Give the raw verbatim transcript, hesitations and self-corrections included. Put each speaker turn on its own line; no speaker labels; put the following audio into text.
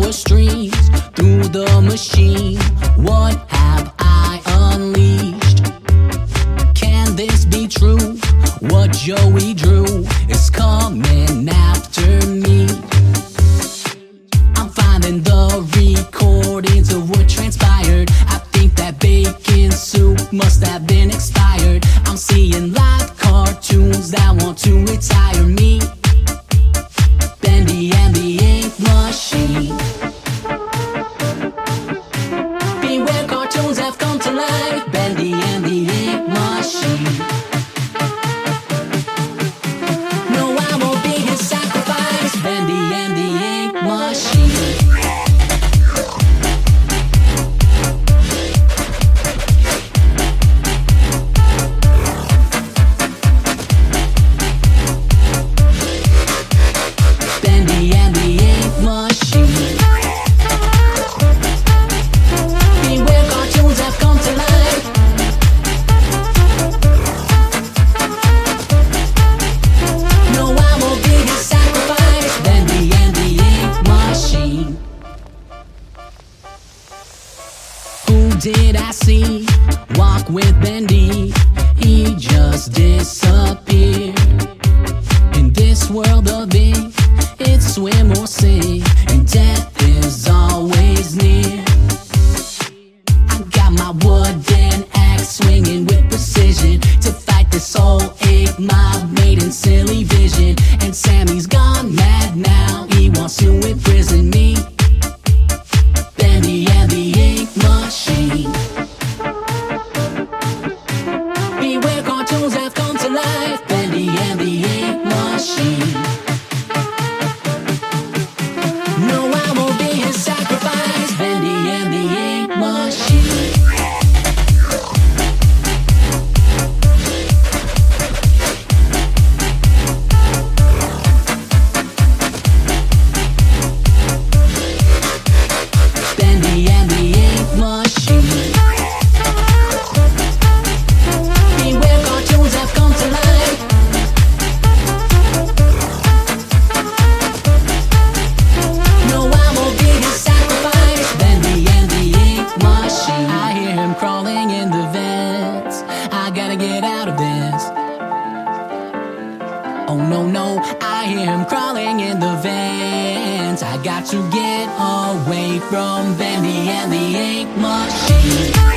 power streams through the machine. What have I unleashed? Can this be true? What Joey drew is coming after me. I'm finding the recordings of what transpired. I think that bacon soup must have been expired. I'm seeing live cartoons that want to retire me. Bendy and the Ink Machine. Beware, cartoons have come to life. Bendy and the Ink Machine. No, I won't be his sacrifice. Bendy and the Ink Machine. Bendy and the Ink Machine. Beware, cartoons have come to life. No, I won't be his sacrifice. Bendy and the Ink Machine. Who did I see walk with Bendy? He just disappeared. In this world of ink, it's swim or sink, and death is always near. I got my wooden axe swinging with precision to fight this whole ache mob made in silly vision. And Sammy's gone mad now, he wants to imprison me. Bendy and the Ink Machine. Beware, cartoons have come to life. Bendy and the Ink Machine. No, I won't be his sacrifice. Bendy and the Ink Machine. Bendy and the Ink Machine. Beware, cartoons have come to life. No, I won't be his sacrifice. Bendy and the Ink Machine. I hear him crawling in the vents. I gotta get out of this. Oh no, no, I hear him crawling in the vents. I got to get away from Bendy and the Ink Machine.